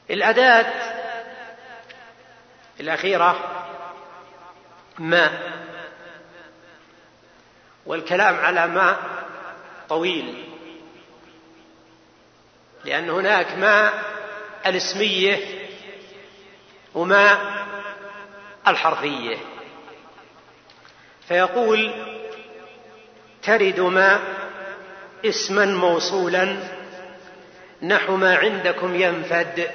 الأداة الأخيرة ما، والكلام على ما طويل، لأن هناك ما الاسمية وما الحرفية. فيقول: ترد ما اسما موصولا نحو ما عندكم ينفد.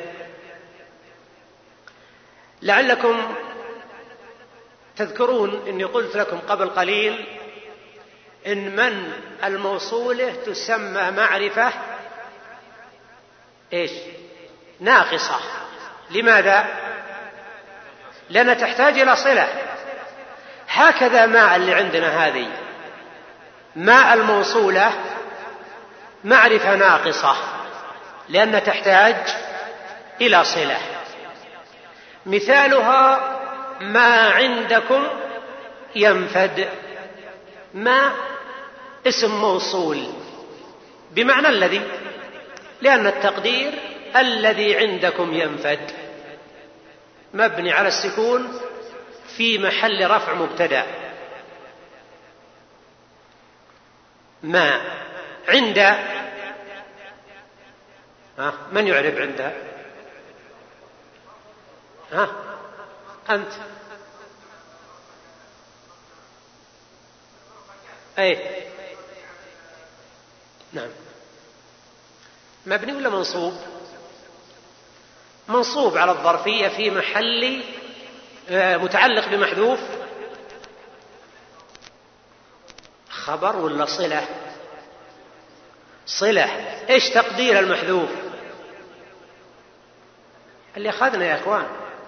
لعلكم تذكرون أني قلت لكم قبل قليل إن من الموصولة تسمى معرفة ناقصة. لماذا؟ لأنها تحتاج إلى صلة. هكذا ما اللي عندنا هذه ما الموصولة معرفة ناقصة لأنها تحتاج إلى صلة. مثالها ما عندكم ينفد. ما اسم موصول بمعنى الذي، لأن التقدير الذي عندكم ينفد مبني على السكون في محل رفع مبتدأ. ما عند، من يعرب عندها؟ أنت. نعم. مبني ولا منصوب؟ منصوب على الظرفية في محل متعلق بمحذوف خبر ولا صلة؟ صلة. إيش تقدير المحذوف اللي أخذنا يا أخوان؟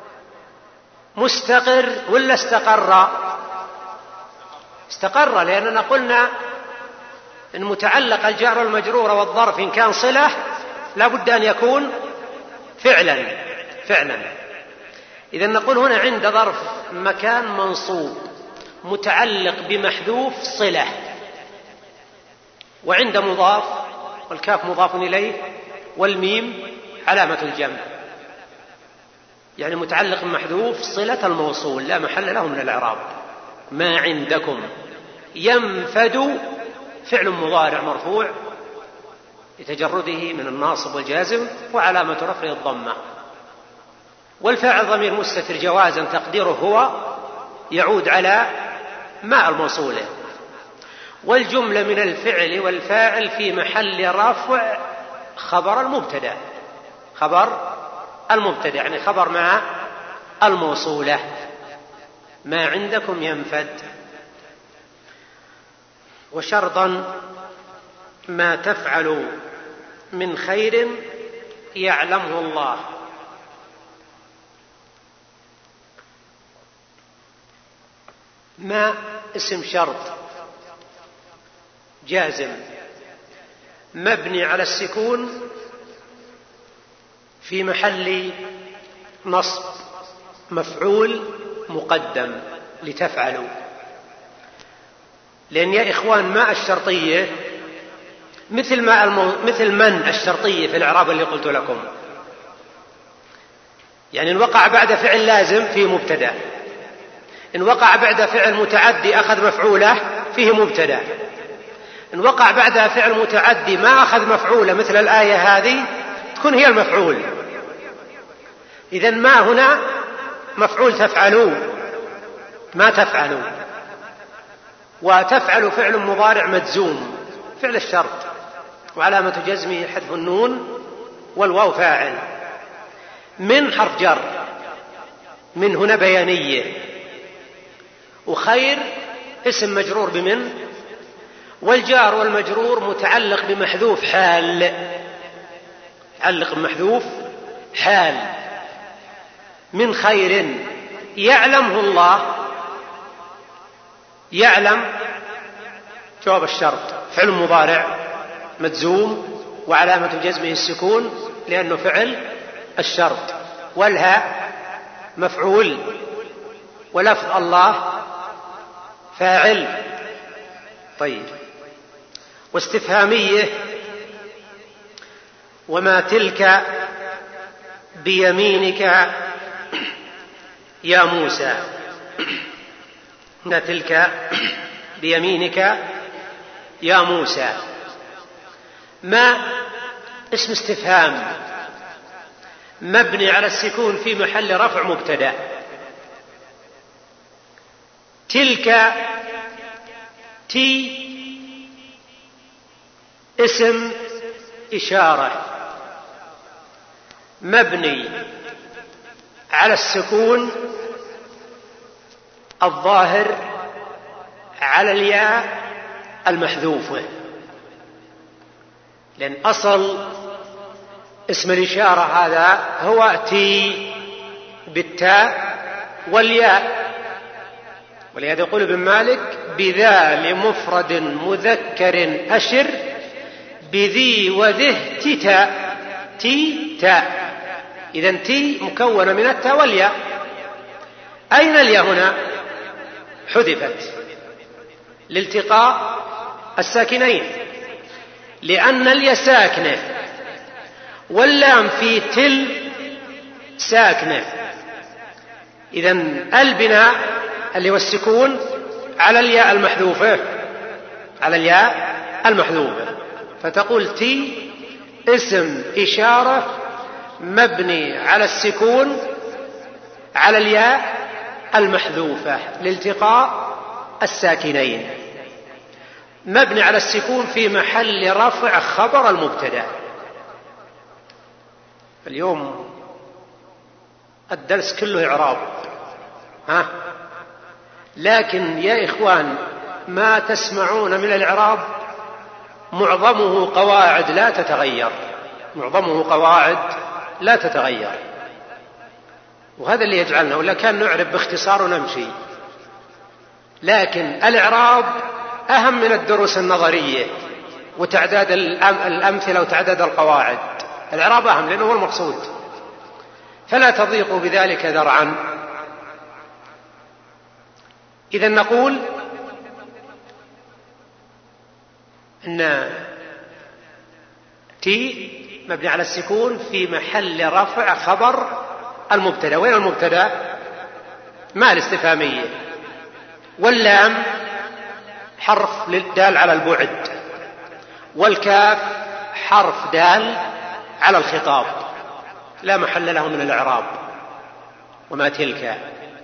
مستقر ولا استقر؟ استقر، لأننا قلنا إن متعلق الجار والمجرور والظرف إن كان صلة لا بد أن يكون فعلا. إذا نقول هنا عند ظرف مكان منصوب متعلق بمحذوف صلة، وعند مضاف، والكاف مضاف إليه، والميم علامة الجمع، يعني متعلق بمحذوف صلة الموصول لا محل له من الإعراب. ما عندكم ينفد فعل مضارع مرفوع لتجرده من الناصب والجازم وعلامة رفعه الضمة، والفاعل ضمير مستتر جوازا تقديره هو يعود على ما الموصولة، والجملة من الفعل والفاعل في محل رفع خبر المبتدأ يعني خبر مع الموصولة. ما عندكم ينفد. وشرطا ما تفعل من خير يعلمه الله. ما اسم شرط جازم مبني على السكون في محل نصب مفعول مقدم لتفعلوا. لأن يا إخوان ما الشرطية مثل من الشرطية في الإعراب اللي قلت لكم، يعني إن وقع بعد فعل لازم فيه مبتدأ، إن وقع بعد فعل متعدي أخذ مفعوله فيه مبتدأ، إن وقع بعدها فعل متعدي ما أخذ مفعوله مثل الآية هذه تكون هي المفعول. إذن ما هنا مفعول تفعلوا، ما تفعلوا، وتفعل فعل مضارع مجزوم فعل الشرط وعلامة جزمه حذف النون والواو فاعل. من حرف جر، من هنا بيانية، وخير اسم مجرور بمن، والجار والمجرور متعلق بمحذوف حال، متعلق بمحذوف حال. من خير يعلمه الله، يعلم جواب الشرط فعل مضارع مجزوم وعلامة جزمه السكون لأنه فعل الشرط، والهاء مفعول، ولفظ الله فاعل. طيب. واستفهامية وما تلك بيمينك يا موسى. إن تلك بيمينك يا موسى. ما اسم استفهام مبني على السكون في محل رفع مبتدأ. تلك تي اسم إشارة مبني على السكون الظاهر على الياء المحذوفة، لأن أصل اسم الإشارة هذا هو تي بالتاء والياء، ولهذا يقول ابن مالك: بذا لمفرد مذكر أشر بذي وذه تتاء. تي تاء، إذن تي مكونة من التاء والياء. أين الياء هنا؟ حذفت لالتقاء الساكنين، لأن الياء ساكنة واللام في تل ساكنة، إذن البناء اللي هو السكون على الياء المحذوفة، على الياء المحذوفة، فتقول تي اسم إشارة مبني على السكون على الياء المحذوفة لالتقاء الساكنين، مبني على السكون في محل رفع خبر المبتدأ. اليوم الدرس كله إعراب، لكن يا إخوان ما تسمعون من الإعراب معظمه قواعد لا تتغير، معظمه قواعد لا تتغير، وهذا اللي يجعلنا، ولا كان نعرب باختصار ونمشي. لكن الإعراب أهم من الدروس النظرية وتعداد الأمثلة وتعداد القواعد. الإعراب أهم لأنه هو المقصود، فلا تضيقوا بذلك ذرعا. إذن نقول أن تي مبني على السكون في محل رفع خبر المبتدأ. وين المبتدأ؟ ما الاستفهامية، واللام حرف دال على البعد، والكاف حرف دال على الخطاب، لا محل له من الإعراب. وما تلك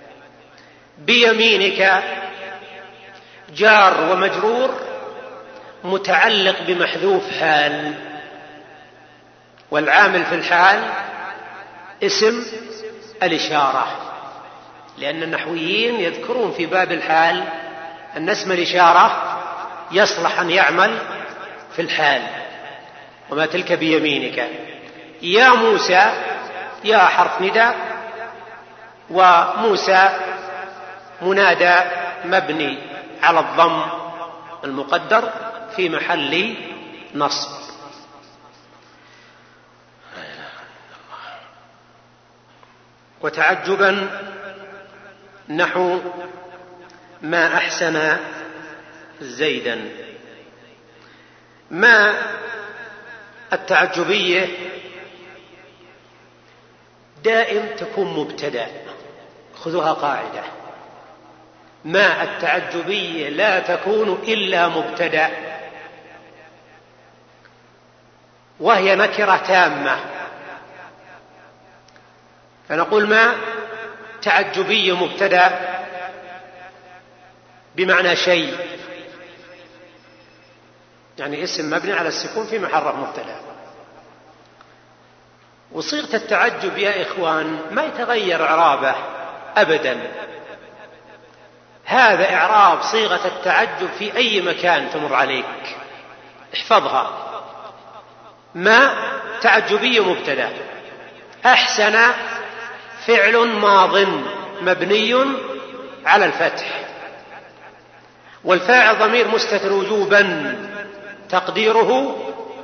بيمينك جار ومجرور متعلق بمحذوف حال، والعامل في الحال اسم الإشارة، لأن النحويين يذكرون في باب الحال أن اسم الإشارة يصلح أن يعمل في الحال. وما تلك بيمينك يا موسى، يا حرف نداء، وموسى منادى مبني على الضم المقدر في محل نصب. وتعجبا نحو ما أحسن زيدا. ما التعجبية دائم تكون مبتدأ، خذوها قاعدة، ما التعجبية لا تكون إلا مبتدأ، وهي نكرة تامة. فنقول ما تعجبية مبتدأ بمعنى شيء، يعني اسم مبني على السكون في محل رفع مبتدأ. وصيغة التعجب يا إخوان ما يتغير إعرابه أبدا، هذا إعراب صيغة التعجب في أي مكان تمر عليك، احفظها. ما تعجبية مبتدأ، أحسن فعل ماض مبني على الفتح، والفاعل ضمير مستتر وجوبا تقديره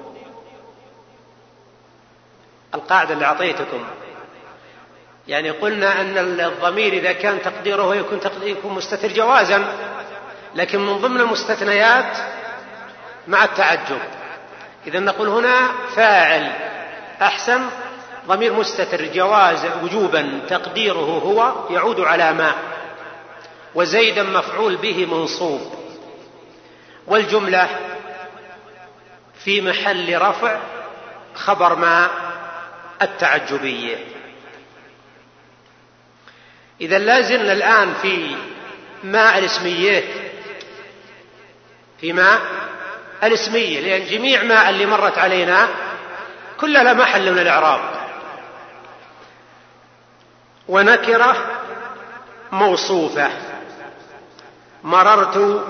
القاعدة اللي أعطيتكم، يعني قلنا أن الضمير إذا كان تقديره يكون مستتر جوازا، لكن من ضمن المستثنيات مع التعجب. إذا نقول هنا فاعل أحسن ضمير مستتر جواز وجوبا تقديره هو يعود على ما، وزيدا مفعول به منصوب، والجملة في محل رفع خبر ما التعجبية. إذا لازلنا الآن في ما الاسمية، في ما الاسمية، لأن جميع ما اللي مرت علينا كلها لا محل من الإعراب. ونكرة موصوفة، مررت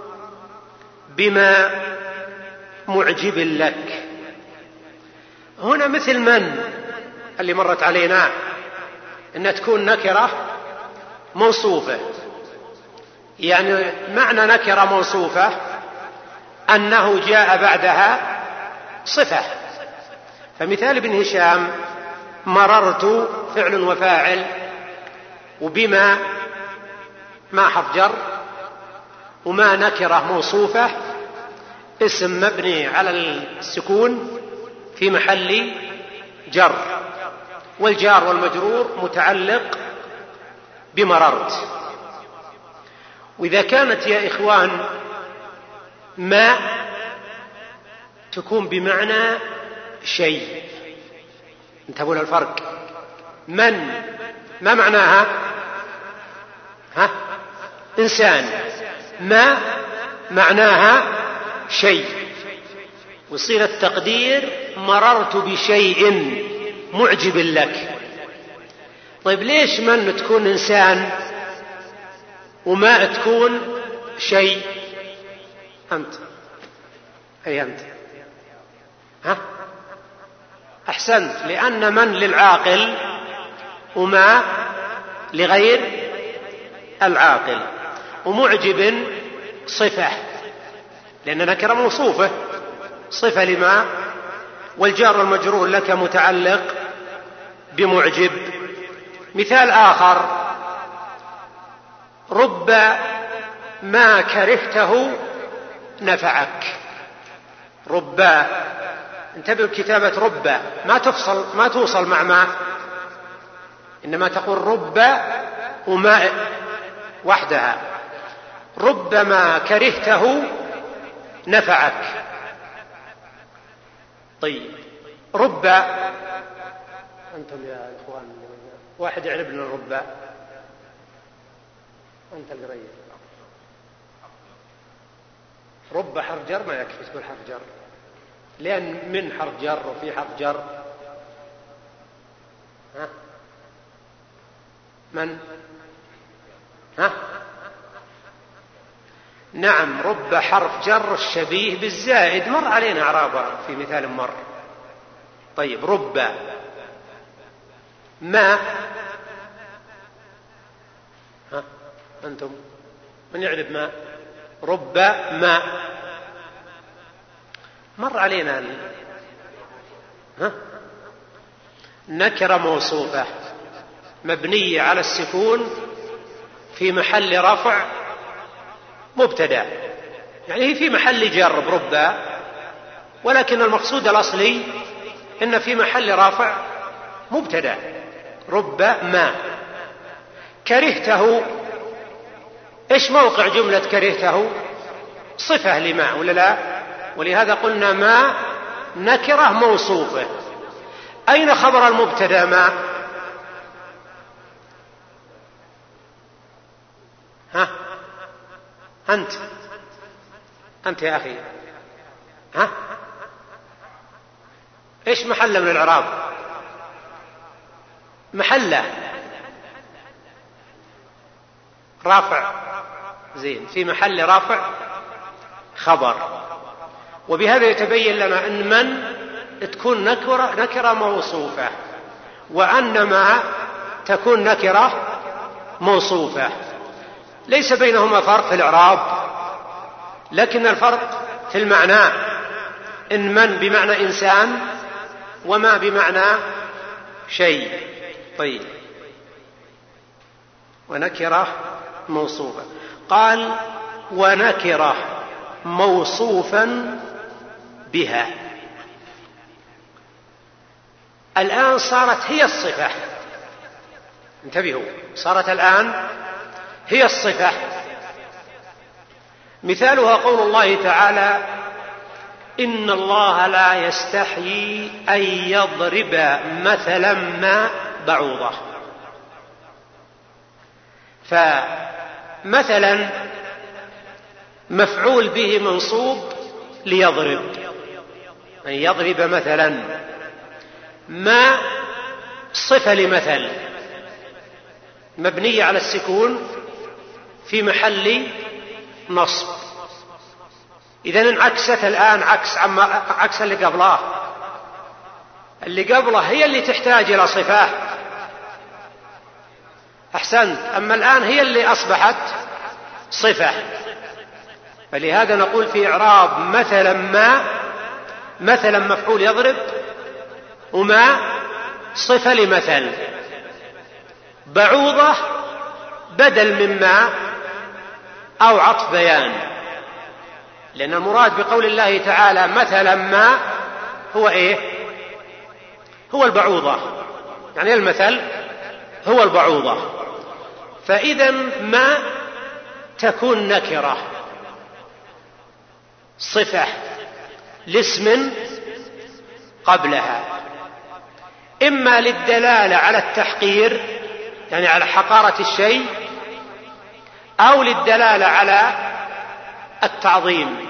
بما معجب لك. هنا مثل من اللي مرت علينا أن تكون نكرة موصوفة، يعني معنى نكرة موصوفة أنه جاء بعدها صفة. فمثال ابن هشام مررت فعل وفاعل، وبما ما حرف جر، وما نكرة موصوفة اسم مبني على السكون في محل جر، والجار والمجرور متعلق بمررت. وإذا كانت يا إخوان ما تكون بمعنى شيء، انتبهوا للفرق. من ما معناها؟ إنسان. ما معناها شيء، وصير التقدير مررت بشيء معجب لك. طيب ليش من تكون إنسان وما تكون شيء؟ أنت أي أنت أحسنت، لأن من للعاقل وما لغير العاقل، ومعجب صفة لأن نكرة موصوفة صفة لما، والجار والمجرور لك متعلق بمعجب. مثال آخر رب ما كرهته نفعك. رب، انتبهوا كتابة رب ما توصل مع ما، إنما تقول رب وما وحدها. رب ما كرهته نفعك. طيب رب، أنتم يا إخوان واحد يعرف لنا الرب، أنت القريب. رب حرف جر ما يكفي تقول حرف جر، لأن من حرف جر وفي حرف جر. من نعم، رب حرف جر الشبيه بالزائد، مر علينا إعرابها في مثال مر. طيب رب ما، أنتم من يعرف ما؟ رب ما مر علينا نكرة موصوفة مبنية على السكون في محل رفع مبتدأ، يعني هي في محل جر برب، ولكن المقصود الأصلي إن في محل رفع مبتدأ رب ما. كرهته، إيش موقع جملة كرهته؟ صفة لما ولا لا؟ ولهذا قلنا ما نكرة موصوفة. أين خبر المبتدأ ما؟ أنت يا أخي إيش محله من الإعراب؟ محله رافع، زين، في محل رافع خبر. وبهذا يتبين لنا أن من تكون نكرة موصوفة، وأن ما تكون نكرة موصوفة. ليس بينهما فرق في الإعراب، لكن الفرق في المعنى، إن من بمعنى إنسان وما بمعنى شيء. طيب ونكرة موصوفة. قال ونكرة موصوفا بها. الآن صارت هي الصفة. انتبهوا، صارت الآن هي الصفة. مثالها قول الله تعالى: إن الله لا يستحيي أن يضرب مثلا ما بعوضة. فمثلا مفعول به منصوب ليضرب، أن يضرب مثلا. ما صفة لمثل مبنية على السكون في محل نصب. إذن انعكست الآن عكس اللي قبلها. اللي قبله هي اللي تحتاج إلى صفة. أحسنت. أما الآن هي اللي أصبحت صفة. فلهذا نقول في إعراب مثلا ما، مثلا مفعول يضرب، وما صفة لمثل. بعوضة بدل مما أو عطف بيان، لأن المراد بقول الله تعالى مثلا ما هو إيه؟ هو البعوضة، يعني المثل هو البعوضة. فإذا ما تكون نكرة صفة لاسم قبلها، إما للدلالة على التحقير يعني على حقارة الشيء، أو للدلالة على التعظيم.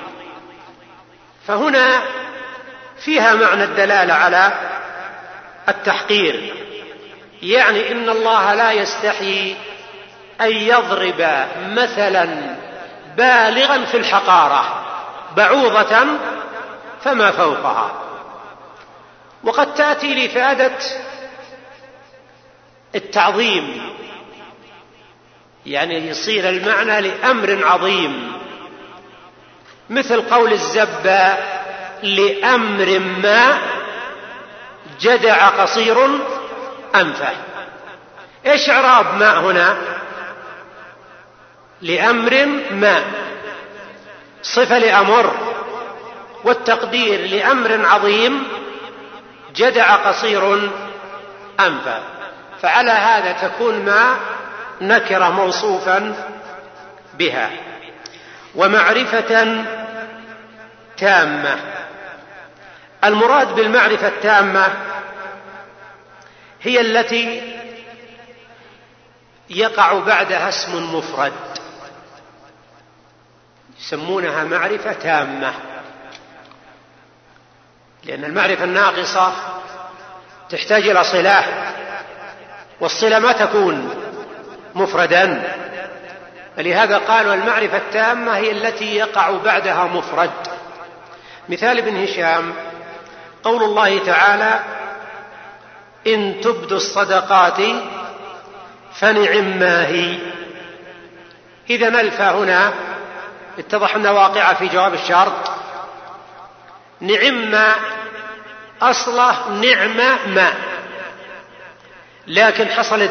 فهنا فيها معنى الدلالة على التحقير، يعني إن الله لا يستحيي أن يضرب مثلا بالغا في الحقارة بعوضة فما فوقها. وقد تأتي لإفادة التعظيم، يعني يصير المعنى لأمر عظيم، مثل قول الزبة لأمر ما جدع قصير أنفه. إيش إعراب ما هنا؟ لأمر ما صفة لأمر، والتقدير لأمر عظيم جدع قصير أنفه. فعلى هذا تكون ما نكرة موصوفا بها. ومعرفة تامة، المراد بالمعرفة التامة هي التي يقع بعدها اسم مفرد، يسمونها معرفة تامة، لأن المعرفة الناقصة تحتاج إلى صلة، والصلة ما تكون مفردا. فلهذا قالوا المعرفة التامة هي التي يقع بعدها مفرد. مثال ابن هشام قول الله تعالى: إن تبدوا الصدقات فنعما هي. إذن الفا هنا اتضح أنها واقعة في جواب الشرط. نعما أصله نعمة ما، لكن حصل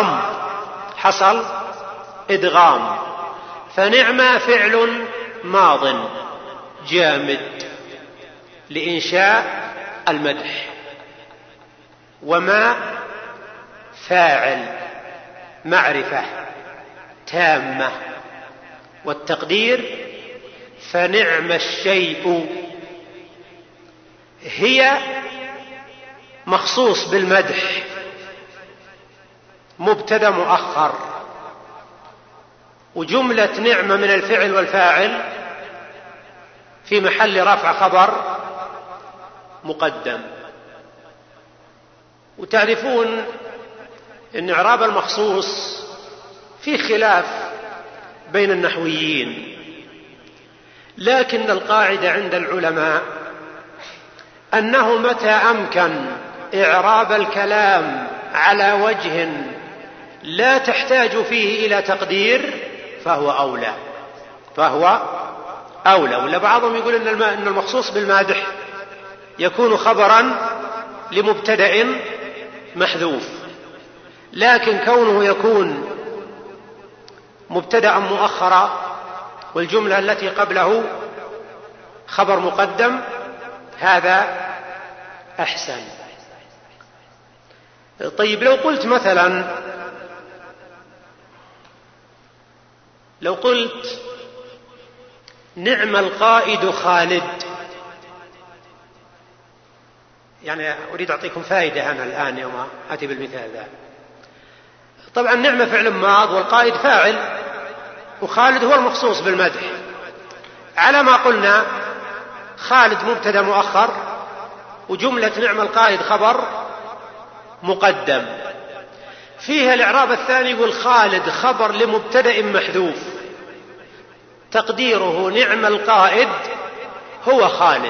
إدغام، فنعمة فعل ماض جامد لإنشاء المدح، وما فاعل معرفة تامة، والتقدير فنعم الشيء. هي مخصوص بالمدح، مبتدأ مؤخر، وجملة نعمة من الفعل والفاعل في محل رفع خبر مقدم. وتعرفون أن إعراب المخصوص في خلاف بين النحويين، لكن القاعدة عند العلماء أنه متى أمكن إعراب الكلام على وجه لا تحتاج فيه إلى تقدير فهو أولى. ولا بعضهم يقول أن المخصوص بالمادح يكون خبرا لمبتدأ محذوف، لكن كونه يكون مبتدأ مؤخرا والجملة التي قبله خبر مقدم هذا أحسن. طيب لو قلت مثلا، لو قلت نعم القائد خالد، يعني أريد أعطيكم فائدة أنا الآن يوم أتي بالمثال ذا. طبعا نعم فعل ماض والقائد فاعل وخالد هو المخصوص بالمدح. على ما قلنا خالد مبتدا مؤخر وجملة نعم القائد خبر مقدم. فيها الإعراب الثاني يقول خالد خبر لمبتدأ محذوف تقديره نعم القائد هو خالد.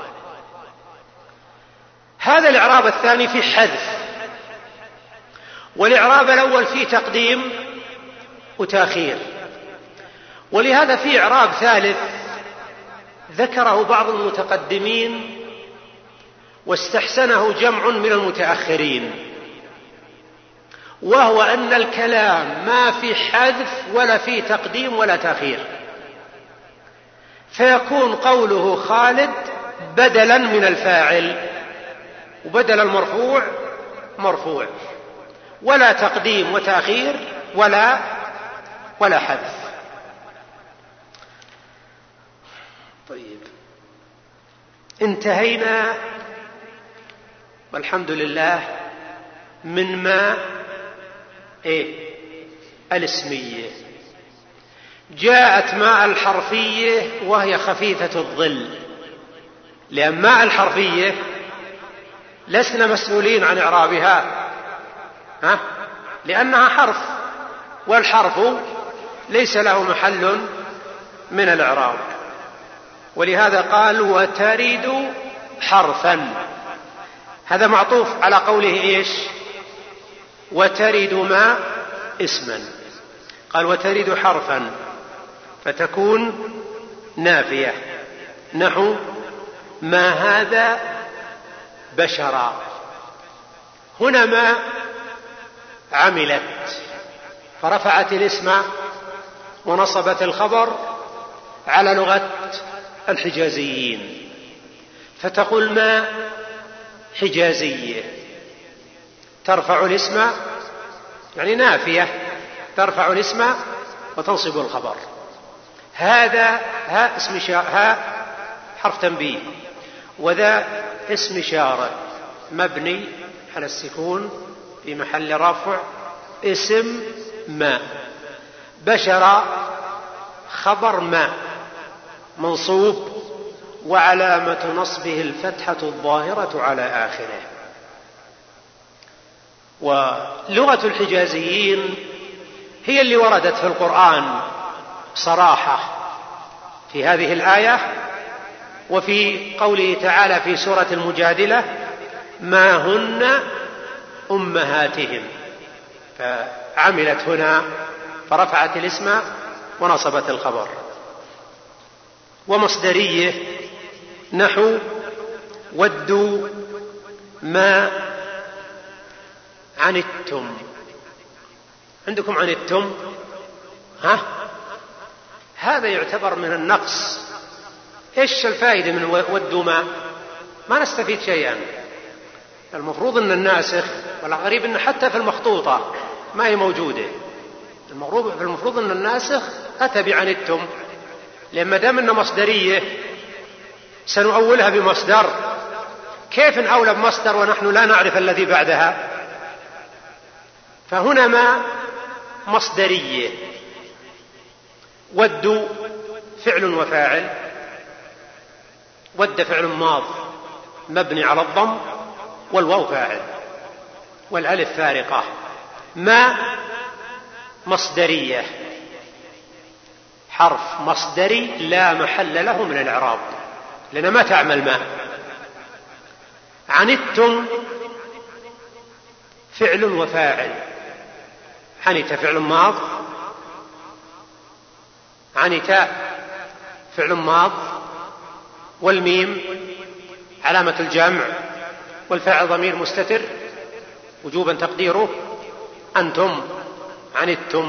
هذا الإعراب الثاني فيه حذف، والإعراب الأول فيه تقديم وتأخير. ولهذا فيه إعراب ثالث ذكره بعض المتقدمين واستحسنه جمع من المتأخرين، وهو أن الكلام ما في حذف ولا في تقديم ولا تأخير، فيكون قوله خالد بدلا من الفاعل، وبدل المرفوع مرفوع، ولا تقديم وتأخير ولا حذف. طيب انتهينا والحمد لله من ما الاسمية. جاءت ماء الحرفية وهي خفيفة الظل، لأن ماء الحرفية لسنا مسؤولين عن إعرابها لأنها حرف، والحرف ليس له محل من الإعراب. ولهذا قال وترد حرفا، هذا معطوف على قوله ايش؟ وترد ما اسما. قال وترد حرفا فتكون نافية، نحو ما هذا بشرا. هنا ما عملت فرفعت الاسم ونصبت الخبر على لغة الحجازيين، فتقول ما حجازية ترفع الاسم، يعني نافية ترفع الاسم وتنصب الخبر. هذا ها حرف تنبيه، وذا اسم إشارة مبني على السكون في محل رفع اسم ما. بشر خبر ما منصوب وعلامة نصبه الفتحة الظاهرة على آخره. ولغة الحجازيين هي اللي وردت في القرآن صراحة في هذه الآية، وفي قوله تعالى في سورة المجادلة ما هن أمهاتهم، فعملت هنا فرفعت الاسم ونصبت الخبر. ومصدرية نحو ودوا ما عنتم. عندكم عنتم هذا يعتبر من النقص. ايش الفائدة من ودوا ما نستفيد شيئا. المفروض ان الناسخ، والغريب ان حتى في المخطوطة ما هي موجودة. المفروض ان الناسخ اتى بعنتم، لأن ما دام انها مصدرية سنؤولها بمصدر. كيف نأول بمصدر ونحن لا نعرف الذي بعدها؟ فهنا ما مصدرية. ودوا فعل وفاعل، ود فعل ماض مبني على الضم والواو فاعل والالف فارقة. ما مصدرية حرف مصدري لا محل له من الإعراب لأنها ما تعمل ما. عنتم فعل وفاعل، عنت فعل ماض، عنت فعل ماض، والميم علامة الجمع، والفاعل ضمير مستتر وجوبا تقديره أنتم عنتم.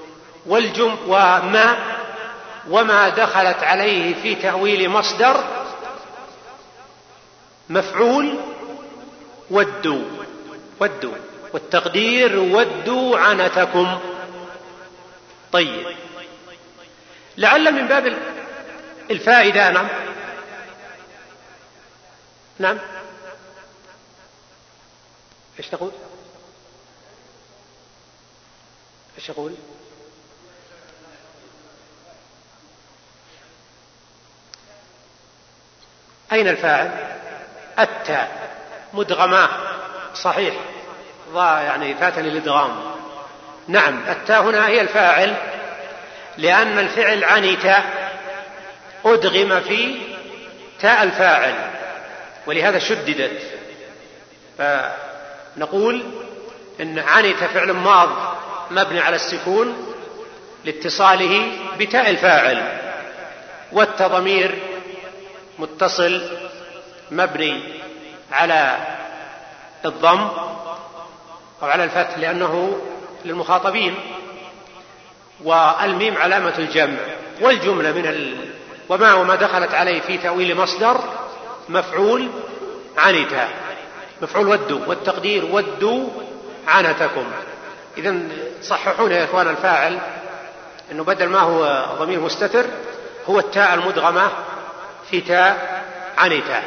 وما دخلت عليه في تأويل مصدر مفعول ودوا والتقدير ودوا عنتكم. طيب، لعل من باب الفائدة. نعم نعم، ايش تقول؟ ايش يقول؟ أين الفاعل؟ التاء مدغمة، صحيح، يعني فاتني الإدغام. نعم، التاء هنا هي الفاعل، لأن الفعل عنت أدغم في تاء الفاعل، ولهذا شددت. فنقول إن عنت فعل ماض مبني على السكون لاتصاله بتاء الفاعل، والتضمير متصل مبني على الضم أو على الفتح لأنه للمخاطبين، والميم علامة الجمع، والجملة من وما دخلت عليه في تأويل مصدر مفعول عنت، مفعول ودوا، والتقدير ودوا عنتكم. إذن صححون يا إخوان الفاعل أنه بدل ما هو ضمير مستتر هو التاء المدغمة في تاء عنت.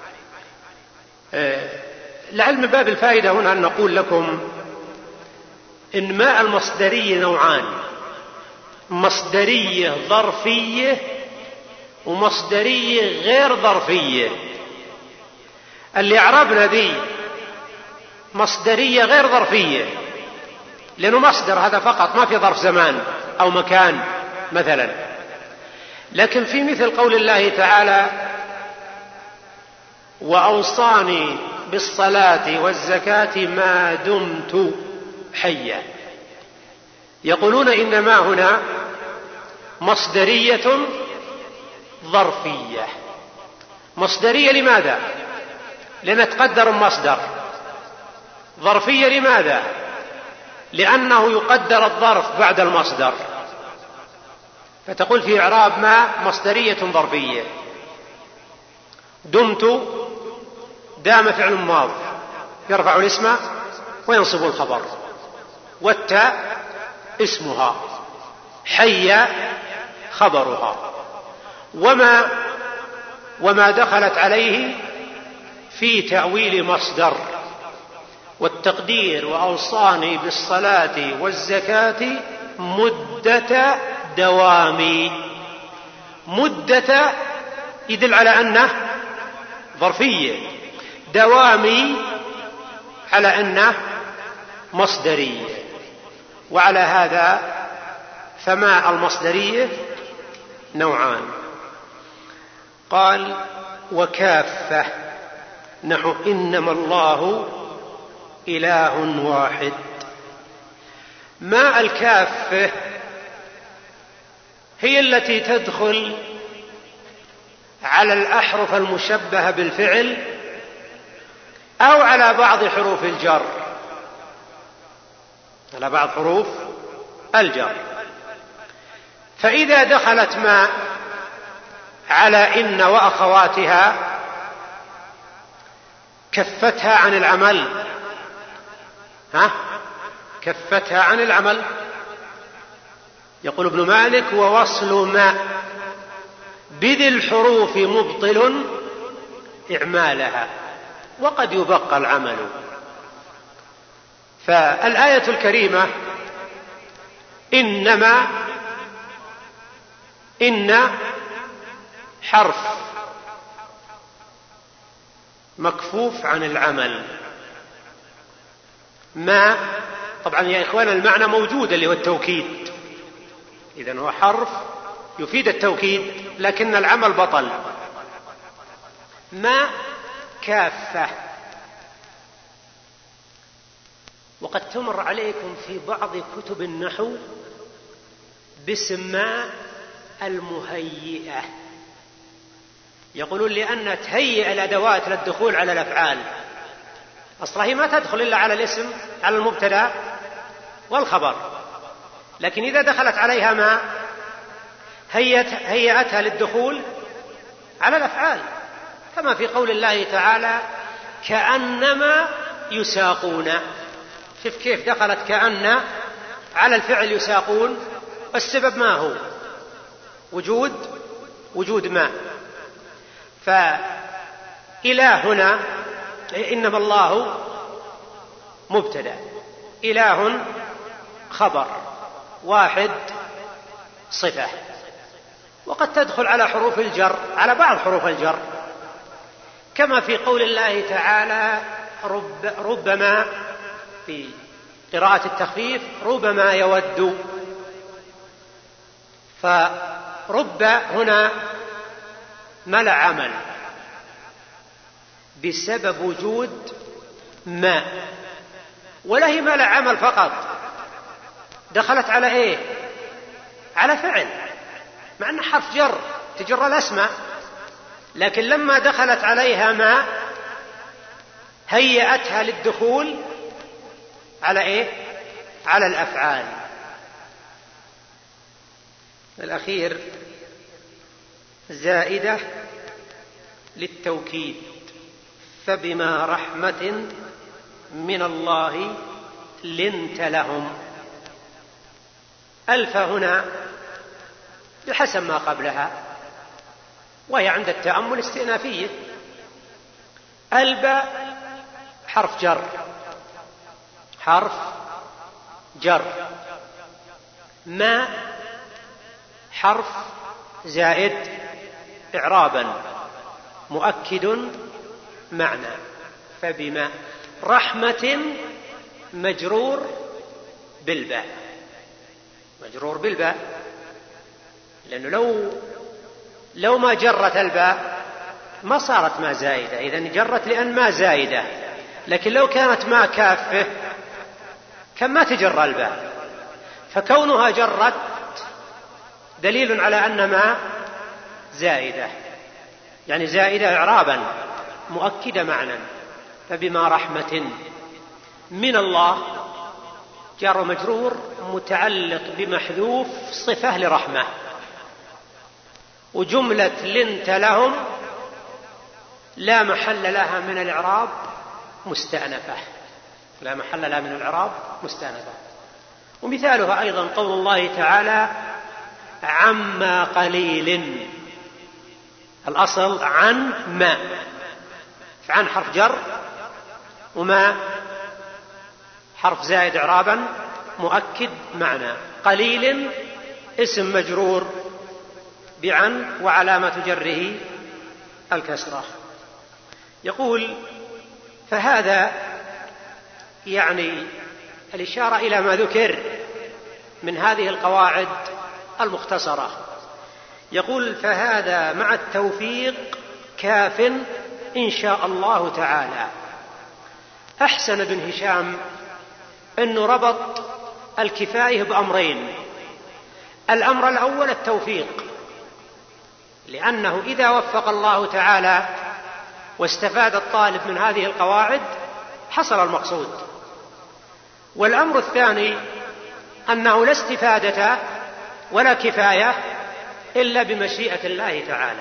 لعل من باب الفائدة هنا أن نقول لكم إن ماء المصدرية نوعان: مصدرية ظرفية ومصدرية غير ظرفية. اللي أعربنا ذي مصدرية غير ظرفية، لأنه مصدر هذا فقط، ما في ظرف زمان أو مكان مثلا. لكن في مثل قول الله تعالى: وأوصاني بالصلاة والزكاة ما دمت حيا، يقولون إن ما هنا مصدرية ظرفية. مصدرية لماذا؟ لأن تقدر المصدر. ظرفية لماذا؟ لأنه يقدر الظرف بعد المصدر. فتقول في إعراب ما مصدرية ظرفية. دمت، دام فعل ماض يرفع الاسم وينصب الخبر، والتاء اسمها، حي خبرها، وما دخلت عليه في تأويل مصدر، والتقدير وأوصاني بالصلاة والزكاة مدة دوامي. مدة يدل على أنه ظرفية، دوامي على أنه مصدرية. وعلى هذا فما المصدرية نوعان. قال: وكافة، نحو إنما الله إله واحد. ما الكافة هي التي تدخل على الأحرف المشبهة بالفعل أو على بعض حروف الجر، على بعض حروف الجر. فإذا دخلت ما على إن وأخواتها كفتها عن العمل. كفتها عن العمل. يقول ابن مالك: ووصل ما بذي الحروف مبطل إعمالها، وقد يبقى العمل. فالآية الكريمة إنما، إن حرف مكفوف عن العمل. ما طبعا يا إخوان المعنى موجود اللي هو التوكيد، إذن هو حرف يفيد التوكيد لكن العمل بطل. ما كافة. وقد تمر عليكم في بعض كتب النحو باسم ما المهيئة. يقولون لأن تهيئ الأدوات للدخول على الأفعال. أصلا هي ما تدخل إلا على الاسم، على المبتدأ والخبر، لكن إذا دخلت عليها ما هيئتها للدخول على الأفعال، كما في قول الله تعالى: كأنما يساقون. شوف كيف دخلت كأن على الفعل يساقون، والسبب ما هو؟ وجود ماء. فإله هنا إنما الله مبتدأ، إله خبر، واحد صفة. وقد تدخل على حروف الجر، على بعض حروف الجر، كما في قول الله تعالى ربما في قراءة التخفيف ربما يود. فرب هنا ملأ عمل بسبب وجود ماء، ولا هي ملأ عمل فقط، دخلت على ايه؟ على فعل، مع أنه حرف جر تجر الأسماء، لكن لما دخلت عليها ماء هيأتها للدخول على ايه؟ على الأفعال. الأخير زائدة للتوكيد، فبما رحمة من الله لنت لهم. ألف هنا بحسب ما قبلها، وهي عند التأمل استئنافية. الباء حرف جر، ما حرف زائد إعرابا مؤكد معنى. فبما رحمة مجرور بالباء، لأنه لو ما جرت الباء ما صارت ما زائدة، إذن جرت لأن ما زائدة. لكن لو كانت ما كافة كان ما تجر الباء، فكونها جرت دليل على أن ما زائدة، يعني زائدة إعرابا مؤكدة معنى. فبما رحمة من الله جار مجرور متعلق بمحذوف صفة لرحمة. وجملة لنت لهم لا محل لها من الإعراب مستأنفة، ومثالها أيضا قول الله تعالى عما قليل، الأصل عن ما، فعن حرف جر، وما حرف زائد إعرابا مؤكد معنى. قليل اسم مجرور بعن وعلامة جره الكسرة. يقول فهذا يعني الإشارة إلى ما ذكر من هذه القواعد المختصرة. يقول فهذا مع التوفيق كاف إن شاء الله تعالى. أحسن ابن هشام أنه ربط الكفاية بأمرين. الأمر الأول التوفيق، لأنه إذا وفق الله تعالى واستفاد الطالب من هذه القواعد حصل المقصود. والأمر الثاني أنه لا استفادة ولا كفاية إلا بمشيئة الله تعالى.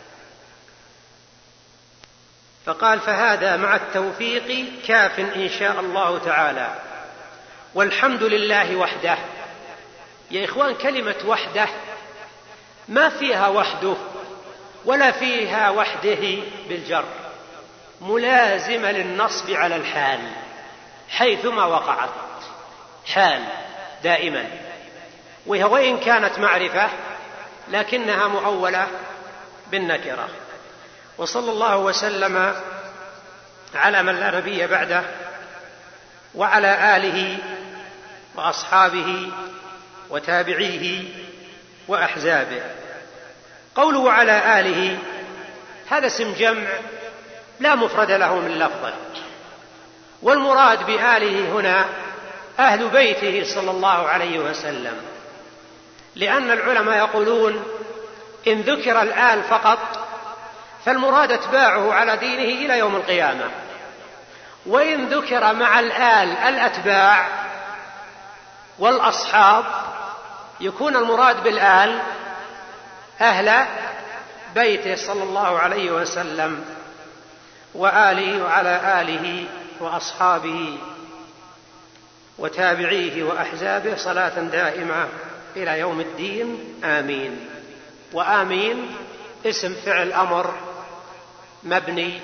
فقال فهذا مع التوفيق كاف إن شاء الله تعالى. والحمد لله وحده. يا إخوان كلمة وحده ما فيها وحده ولا فيها وحده بالجر، ملازمة للنصب على الحال حيثما وقعت، حال دائما، وإن كانت معرفة لكنها مؤولة بالنكرة. وصلى الله وسلم على من لا نبي بعده وعلى آله وأصحابه وتابعيه وأحزابه. قوله على آله هذا اسم جمع لا مفرد له من لفظه، والمراد بآله هنا أهل بيته صلى الله عليه وسلم، لأن العلماء يقولون إن ذكر الآل فقط فالمراد اتباعه على دينه إلى يوم القيامة، وإن ذكر مع الآل الأتباع والأصحاب يكون المراد بالآل أهل بيته صلى الله عليه وسلم وآله وعلى آله وأصحابه وتابعيه وأحزابه صلاة دائمة إلى يوم الدين آمين. وآمين اسم فعل أمر مبني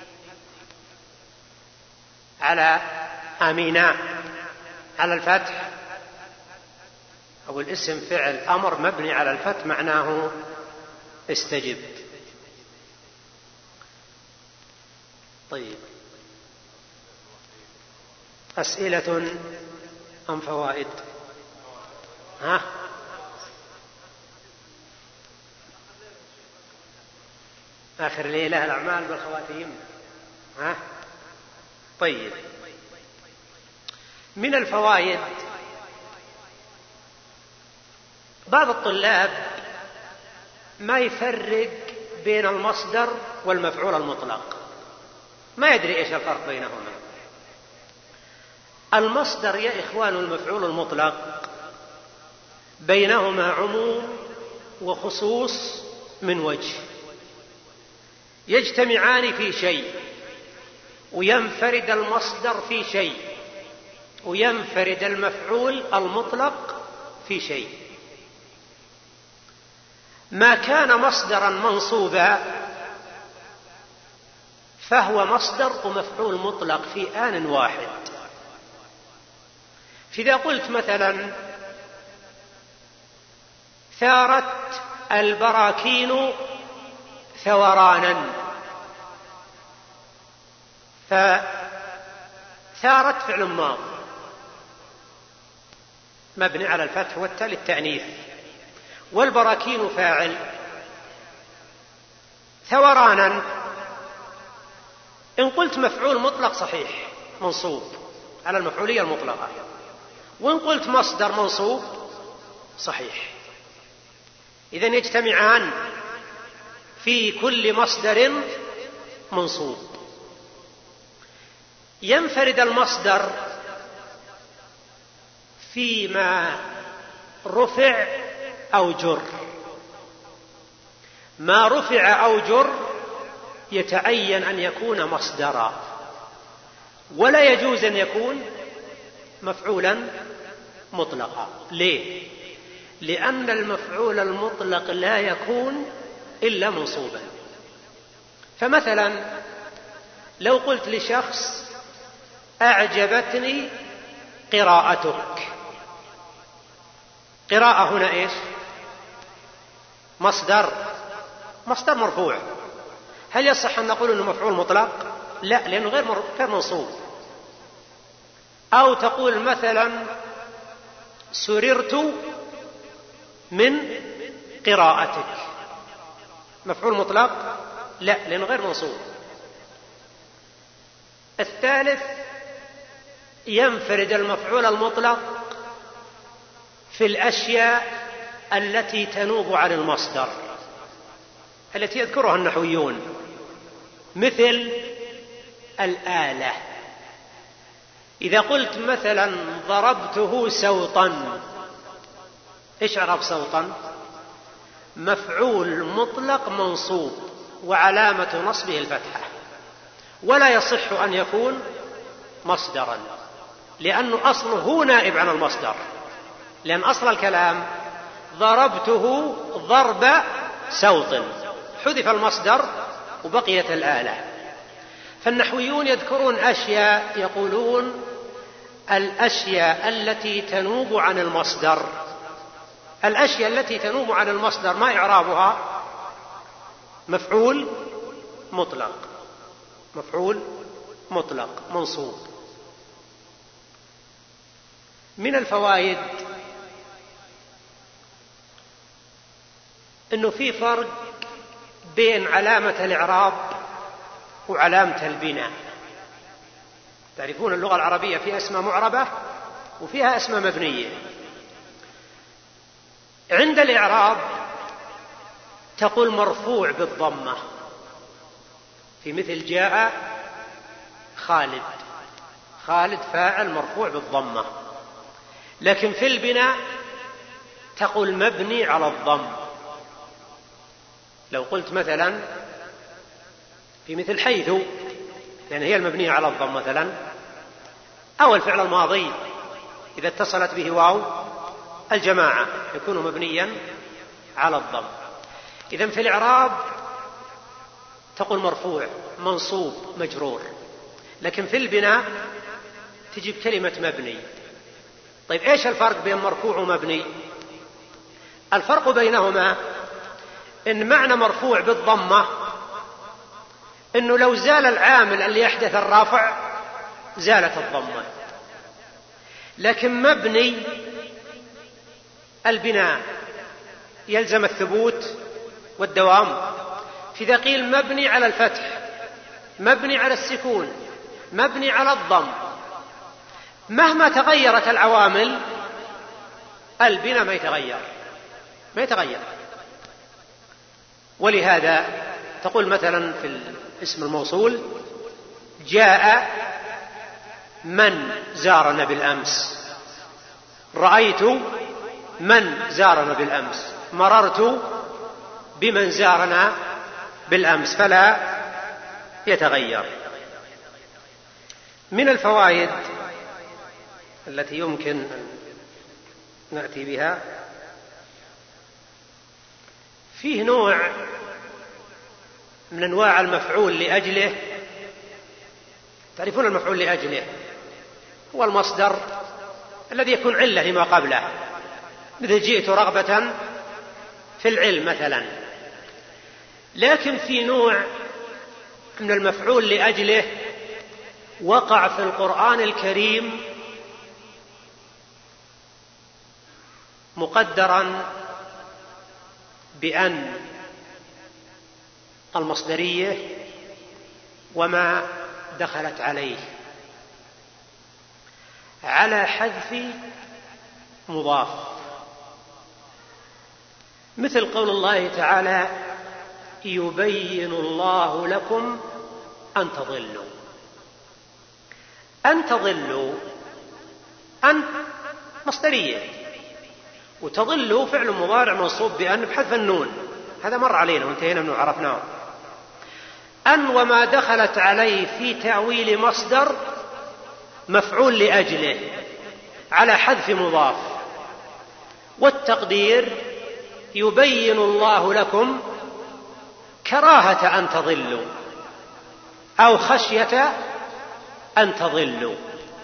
على آمينا على الفتح، أو الاسم فعل أمر مبني على الفتح معناه استجب. طيب، أسئلة أم فوائد؟ آخر ليلة الأعمال بالخواتيم. طيب، من الفوائد بعض الطلاب ما يفرق بين المصدر والمفعول المطلق، ما يدري إيش الفرق بينهما. المصدر يا إخوان والمفعول المطلق بينهما عموم وخصوص من وجه، يجتمعان في شيء، وينفرد المصدر في شيء، وينفرد المفعول المطلق في شيء. ما كان مصدرا منصوبا فهو مصدر ومفعول مطلق في آن واحد. فإذا قلت مثلا ثارت البراكين ثورانا، فثارت فعل ماض مبني على الفتح والتاء للتأنيث، والبراكين فاعل. ثورانا إن قلت مفعول مطلق صحيح منصوب على المفعولية المطلقة، وإن قلت مصدر منصوب صحيح. إذن يجتمعان في كل مصدر منصوب. ينفرد المصدر فيما رفع أو جر. ما رفع أو جر يتعين أن يكون مصدرا، ولا يجوز أن يكون مفعولا مطلقا. ليه؟ لأن المفعول المطلق لا يكون إلا منصوبا. فمثلا لو قلت لشخص أعجبتني قراءتك، قراءة هنا إيش؟ مصدر مرفوع. هل يصح أن نقول أنه مفعول مطلق؟ لا، لأنه غير منصوب. أو تقول مثلا سررت من قراءتك، مفعول مطلق؟ لا، لأنه غير منصوب. الثالث ينفرد المفعول المطلق في الأشياء التي تنوب عن المصدر، التي يذكرها النحويون، مثل الآلة. إذا قلت مثلا ضربته سوطا، إيش عرف سوطا؟ مفعول مطلق منصوب وعلامة نصبه الفتحة، ولا يصح أن يكون مصدرا، لأنه أصله نائب عن المصدر. لأن أصل الكلام ضربته ضرب سوط، حذف المصدر وبقيت الآلة. فالنحويون يذكرون أشياء، يقولون الأشياء التي تنوب عن المصدر. الأشياء التي تنوب عن المصدر ما إعرابها؟ مفعول مطلق، مفعول مطلق منصوب. من الفوائد أنه في فرق بين علامة الإعراب وعلامة البناء. تعرفون اللغة العربية فيها اسماء معربة وفيها اسماء مبنية. عند الإعراب تقول مرفوع بالضمة، في مثل جاء خالد، خالد فاعل مرفوع بالضمة. لكن في البناء تقول مبني على الضم. لو قلت مثلا في مثل حيث، لأن هي المبنية على الضم مثلا، أو الفعل الماضي إذا اتصلت به واو الجماعة يكون مبنيا على الضم. إذن في الإعراب تقول مرفوع منصوب مجرور، لكن في البناء تجيب كلمة مبني. طيب إيش الفرق بين مرفوع ومبني؟ الفرق بينهما إن معنى مرفوع بالضمة إنه لو زال العامل اللي يحدث الرافع زالت الضمة، لكن مبني البناء يلزم الثبوت والدوام، فإذا قيل مبني على الفتح، مبني على السكون، مبني على الضم، مهما تغيرت العوامل البناء ما يتغير. ولهذا تقول مثلا في الاسم الموصول جاء من زارنا بالأمس، رأيت من زارنا بالأمس، مررت بمن زارنا بالأمس، فلا يتغير. من الفوائد التي يمكن أن نأتي بها، فيه نوع من أنواع المفعول لأجله. تعرفون المفعول لأجله هو المصدر الذي يكون علة لما قبله، مثل جئت رغبة في العلم مثلا. لكن في نوع من المفعول لأجله وقع في القرآن الكريم مقدرا بأن المصدرية وما دخلت عليه على حذف مضاف، مثل قول الله تعالى يبين الله لكم أن تضلوا. أن تضلوا أن مصدرية، وتضلوا فعل مضارع منصوب بأن بحذف النون، هذا مر علينا وانتهينا منه عرفناه. أن وما دخلت عليه في تأويل مصدر مفعول لأجله على حذف مضاف، والتقدير يبين الله لكم كراهة أن تضلوا أو خشية أن تضلوا.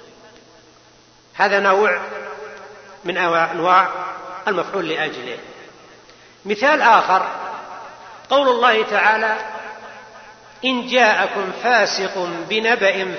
هذا نوع من أنواع المفعول لأجله. مثال آخر قول الله تعالى إن جاءكم فاسق بنبأ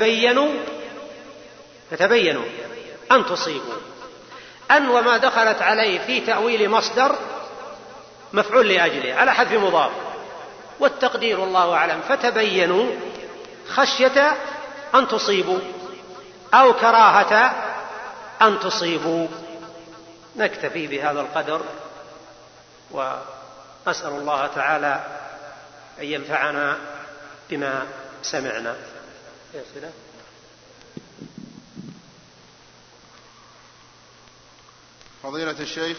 فتبينوا أن تصيبوا. أن وما دخلت عليه في تأويل مصدر مفعول لأجله على حذف مضاف، والتقدير الله أعلم فتبينوا خشية أن تصيبوا أو كراهة أن تصيبوا. نكتفي بهذا القدر، وأسأل الله تعالى أن ينفعنا بما سمعنا. فضيلة الشيخ،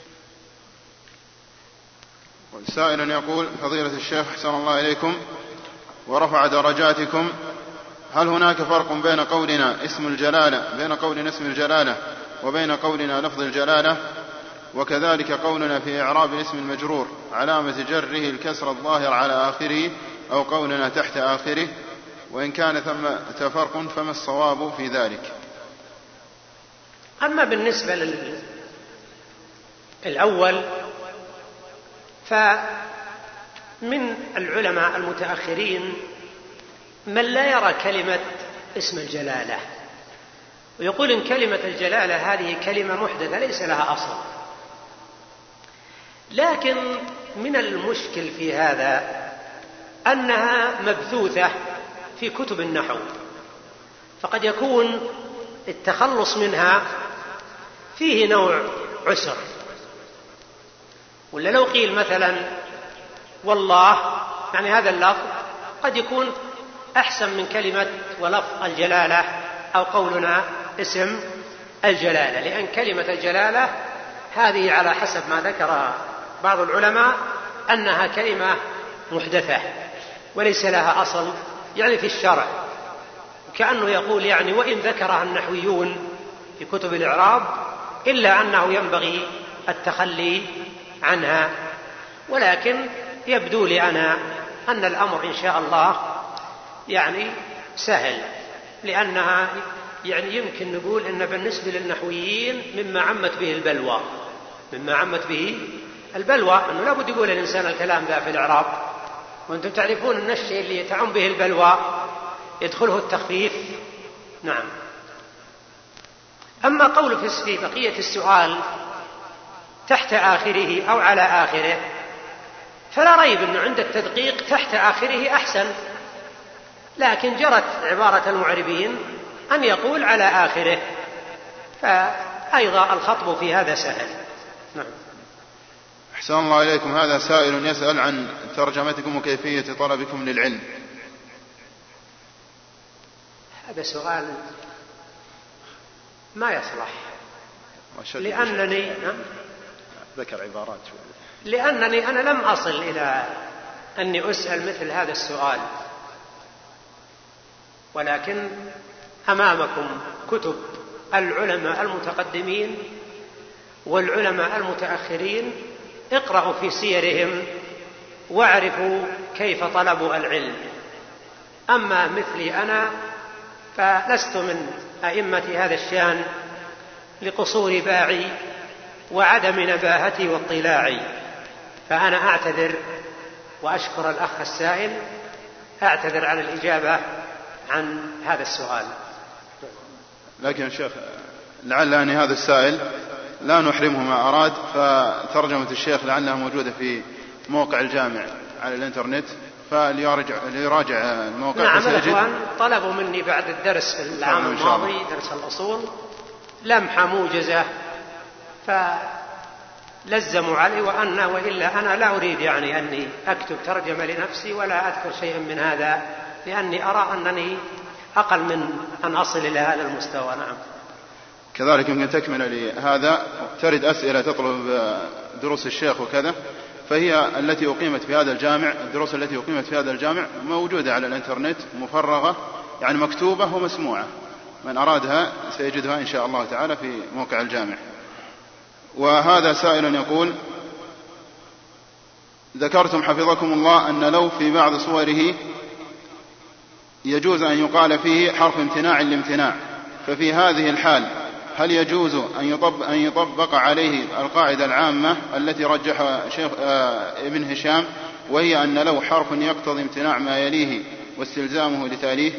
سائل يقول فضيلة الشيخ أحسن الله إليكم ورفع درجاتكم، هل هناك فرق بين قولنا اسم الجلالة وبين قولنا لفظ الجلالة؟ وكذلك قولنا في إعراب الاسم المجرور علامة جره الكسر الظاهر على آخره أو قولنا تحت آخره، وإن كان ثم فرق فما الصواب في ذلك؟ أما بالنسبة للأول فمن العلماء المتأخرين من لا يرى كلمة اسم الجلالة، ويقول إن كلمة الجلالة هذه كلمة محدثة ليس لها أصل. لكن من المشكل في هذا أنها مبثوثة في كتب النحو، فقد يكون التخلص منها فيه نوع عسر. ولا لو قيل مثلا والله، يعني هذا اللفظ قد يكون أحسن من كلمة ولفظ الجلالة أو قولنا اسم الجلالة، لأن كلمة الجلالة هذه على حسب ما ذكر بعض العلماء أنها كلمة محدثة وليس لها أصل يعني في الشرع، كأنه يقول يعني وإن ذكرها النحويون في كتب الإعراب، إلا أنه ينبغي التخلي عنها. ولكن يبدو لي أنا أن الأمر إن شاء الله يعني سهل، لأنها يعني يمكن نقول أن بالنسبة للنحويين مما عمت به البلوى أنه لا بد يقول الإنسان الكلام ذا في الإعراب، وأنتم تعرفون أن الشيء اللي يتعم به البلوى يدخله التخفيف. نعم. أما قول في بقية السؤال تحت آخره أو على آخره، فلا ريب أنه عند التدقيق تحت آخره أحسن، لكن جرت عبارة المعربين أن يقول على آخره، فأيضا الخطب في هذا سهل. نعم. أحسن الله إليكم. هذا سائل يسأل عن ترجمتكم وكيفية طلبكم للعلم. هذا سؤال ما يصلح، لأنني ذكر عبارات، لأنني أنا لم أصل إلى أني أسأل مثل هذا السؤال، ولكن أمامكم كتب العلماء المتقدمين والعلماء المتأخرين، اقرأوا في سيرهم واعرفوا كيف طلبوا العلم. أما مثلي أنا فلست من أئمة هذا الشان لقصور باعي وعدم نباهتي واطلاعي، فأنا أعتذر وأشكر الأخ السائل، أعتذر على الإجابة عن هذا السؤال. لكن شيخ لعل أن هذا السائل لا نحرمه ما أراد، فترجمة الشيخ لعلها موجودة في موقع الجامع على الإنترنت، فليراجع الموقع. نعم. الأخوان طلبوا مني بعد الدرس في العام الماضي درس الأصول لمحة موجزة، فلزموا علي وإلا أنا لا أريد يعني أني أكتب ترجمة لنفسي ولا أذكر شيئا من هذا، لأني أرى أنني أقل من أن أصل إلى هذا المستوى. نعم. كذلك يمكن تكمل لهذا، ترد أسئلة تطلب دروس الشيخ وكذا، فهي التي أقيمت في هذا الجامع، الدروس التي أقيمت في هذا الجامع موجودة على الإنترنت مفرغة، يعني مكتوبة ومسموعة، من أرادها سيجدها إن شاء الله تعالى في موقع الجامع. وهذا سائل يقول: ذكرتم حفظكم الله أن لو في بعض صوره يجوز أن يقال فيه حرف امتناع لامتناع، ففي هذه الحال هل يجوز أن يطبق عليه القاعدة العامة التي رجحها شيخ ابن هشام، وهي أن لو حرف يقتضي امتناع ما يليه واستلزامه لتاليه؟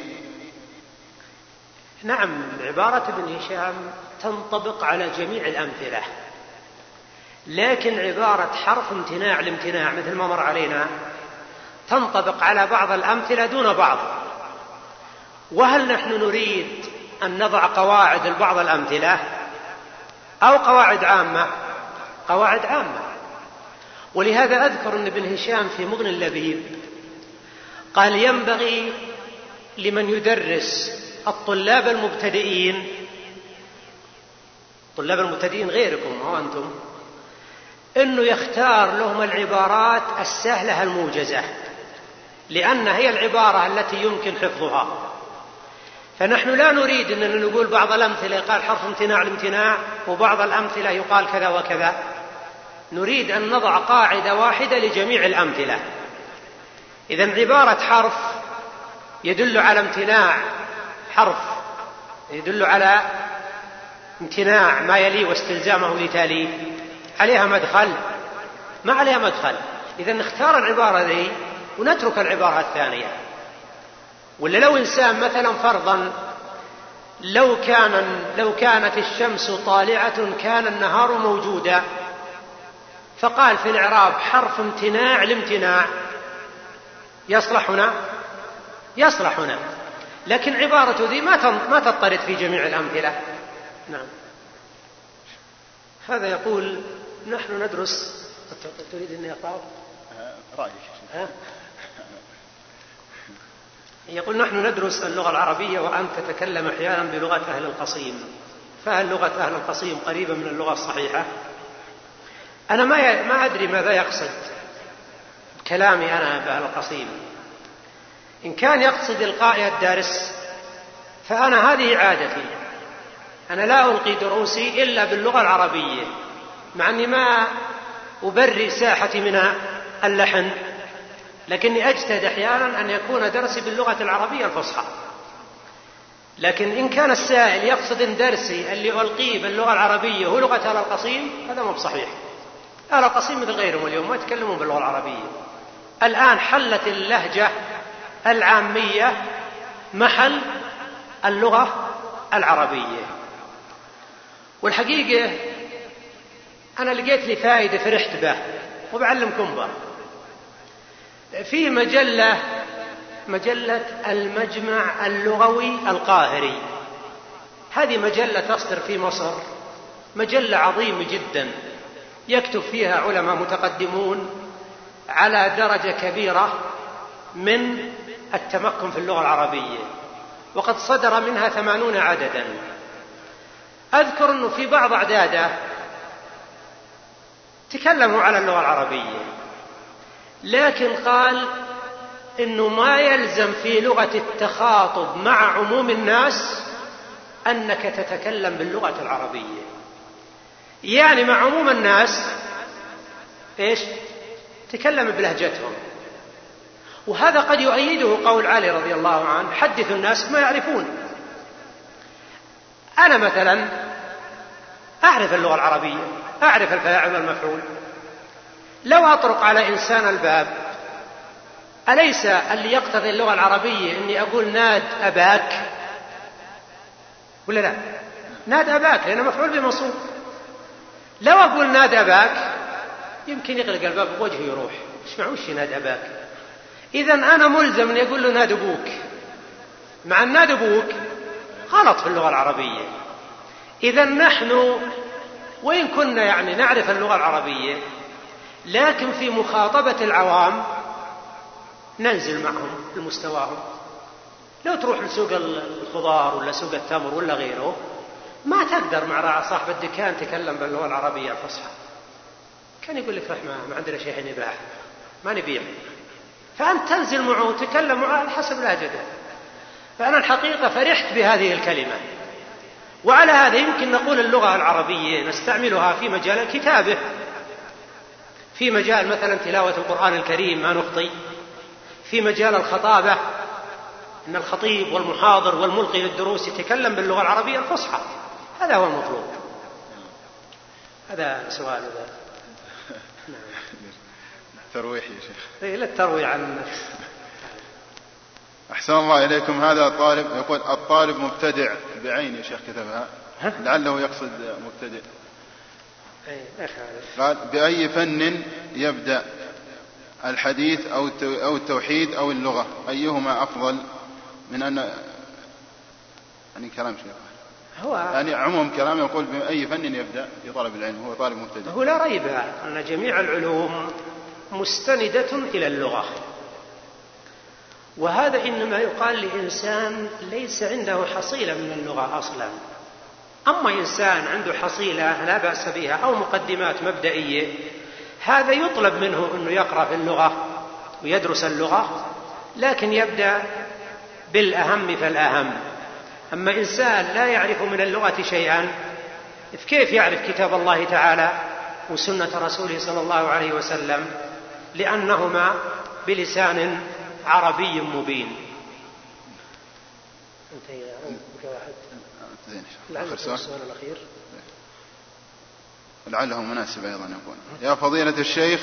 نعم. عبارة ابن هشام تنطبق على جميع الأمثلة، لكن عبارة حرف امتناع لامتناع مثل ما مر علينا تنطبق على بعض الأمثلة دون بعض. وهل نحن نريد أن نضع قواعد لبعض الأمثلة أو قواعد عامة؟ قواعد عامة. ولهذا أذكر أن ابن هشام في مغني اللبيب قال: ينبغي لمن يدرس الطلاب المبتدئين، طلاب المبتدئين غيركم أو أنتم، أنه يختار لهم العبارات السهلة الموجزة، لأن هي العبارة التي يمكن حفظها. فنحن لا نريد أننا نقول بعض الأمثلة يقال حرف امتناع لامتناع وبعض الأمثلة يقال كذا وكذا، نريد أن نضع قاعدة واحدة لجميع الأمثلة. إذن عبارة حرف يدل على امتناع، حرف يدل على امتناع ما يلي واستلزامه لتاليه، عليها مدخل؟ ما عليها مدخل. إذن نختار العبارة ذي ونترك العبارة الثانية. ولا لو إنسان مثلا فرضا لو كانت الشمس طالعة كان النهار موجودا، فقال في الإعراب حرف امتناع لامتناع، يصلح هنا؟ يصلح هنا، لكن عبارة ذي ما تضطرد في جميع الأمثلة. نعم. هذا يقول: نحن ندرس. تريد أن يقرأ رأيك؟ يقول: نحن ندرس اللغة العربية وأنت تتكلم أحيانا بلغة أهل القصيم، فهل لغة أهل القصيم قريبة من اللغة الصحيحة؟ أنا ما أدري ماذا يقصد كلامي أنا بأهل القصيم. إن كان يقصد إلقاء الدرس فأنا هذه عادتي، أنا لا ألقي دروسي إلا باللغة العربية، مع أني ما أبرئ ساحتي من اللحن، لكني أجتهد أحيانا أن يكون درسي باللغة العربية الفصحى. لكن إن كان السائل يقصد أن درسي اللي ألقيه باللغة العربية هو لغة أهل القصيم، هذا مو بصحيح. أهل القصيم مثل غيرهم اليوم ما يتكلمون باللغة العربية. الآن حلت اللهجة العامية محل اللغة العربية. والحقيقة أنا لقيت لي فائدة فرحت به وبعلمكم به. في مجلة المجمع اللغوي القاهري، هذه مجلة تصدر في مصر، مجلة عظيمة جدا يكتب فيها علماء متقدمون على درجة كبيرة من التمكن في اللغة العربية، وقد صدر منها 80 عددا. أذكر أنه في بعض أعداده تكلموا على اللغة العربية، لكن قال إنه ما يلزم في لغة التخاطب مع عموم الناس أنك تتكلم باللغة العربية. يعني مع عموم الناس إيش؟ تكلم بلهجتهم. وهذا قد يؤيده قول علي رضي الله عنه: حدثوا الناس ما يعرفون. أنا مثلا أعرف اللغة العربية، أعرف الفاعل والمفعول. لو أطرق على إنسان الباب، أليس اللي يقتضي اللغة العربية أني أقول ناد أباك ولا لا؟ ناد أباك لأنه مفعول بمنصوب. لو أقول ناد أباك يمكن يغلق الباب بوجهه يروح، ايش معوش ناد أباك؟ إذن أنا ملزم أن يقول له ناد أبوك، مع أن ناد أبوك غلط في اللغة العربية. إذن نحن وإن كنا يعني نعرف اللغة العربية، لكن في مخاطبة العوام ننزل معهم لمستواهم. لو تروح لسوق الخضار ولا سوق التمر ولا غيره، ما تقدر مع صاحب الدكان تكلم باللغة العربية الفصحى، كان يقول لك ما عندنا شيء نباع ما نبيع، فأنت تنزل معه وتكلم معه على حسب لهجته. فأنا الحقيقة فرحت بهذه الكلمة. وعلى هذا يمكن نقول اللغة العربية نستعملها في مجال الكتابة، في مجال مثلا تلاوة القرآن الكريم ما نخطي، في مجال الخطابة أن الخطيب والمحاضر والملقي للدروس يتكلم باللغة العربية الفصحى. هذا هو المطلوب. هذا سؤال هذا. ترويح يا شيخ. لا الترويح عن النفس. أحسن الله إليكم. هذا طالب يقول: الطالب مبتدع بعين يا شيخ كتبها، لعله يقصد مبتدئ. قال: بأي فن يبدأ، الحديث أو التوحيد أو اللغة، أيهما أفضل من أن يعني كلام شيخ هو يعني عموم كلام يقول بأي فن يبدأ في طلب العلم، هو طالب مبتدئ. هو لا ريب أن جميع العلوم مستندة إلى اللغة، وهذا إنما يقال لإنسان ليس عنده حصيلة من اللغة أصلا. أما إنسان عنده حصيلة لا بأس بها أو مقدمات مبدئية، هذا يطلب منه أنه يقرأ في اللغة ويدرس اللغة، لكن يبدأ بالأهم فالأهم. أما إنسان لا يعرف من اللغة شيئا، كيف يعرف كتاب الله تعالى وسنة رسوله صلى الله عليه وسلم؟ لأنهما بلسان عربي مبين. السؤال الأخير لعله مناسب أيضا يقول: يا فضيلة الشيخ،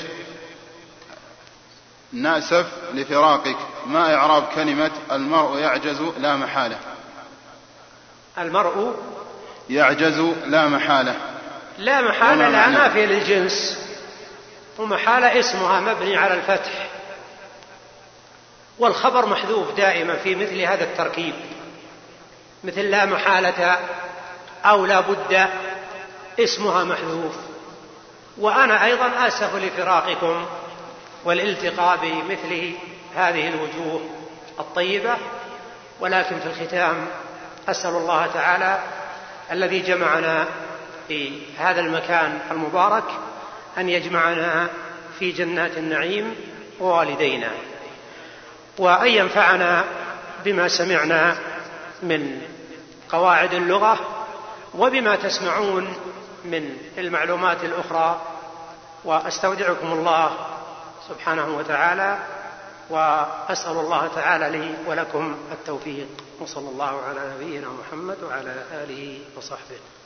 نأسف لفراقك، ما إعراب كلمة المرء يعجز لا محالة؟ المرء يعجز لا محالة. لا محالة لا نافية للجنس، ومحالة اسمها مبني على الفتح، والخبر محذوف دائما في مثل هذا التركيب، مثل لا محالة أو لا بد اسمها محذوف. وأنا أيضا آسف لفراقكم والالتقاء بمثل هذه الوجوه الطيبة، ولكن في الختام أسأل الله تعالى الذي جمعنا في هذا المكان المبارك أن يجمعنا في جنات النعيم ووالدينا، وأن ينفعنا بما سمعنا من قواعد اللغة وبما تسمعون من المعلومات الأخرى، وأستودعكم الله سبحانه وتعالى، وأسأل الله تعالى لي ولكم التوفيق، وصلى الله على نبينا محمد وعلى آله وصحبه.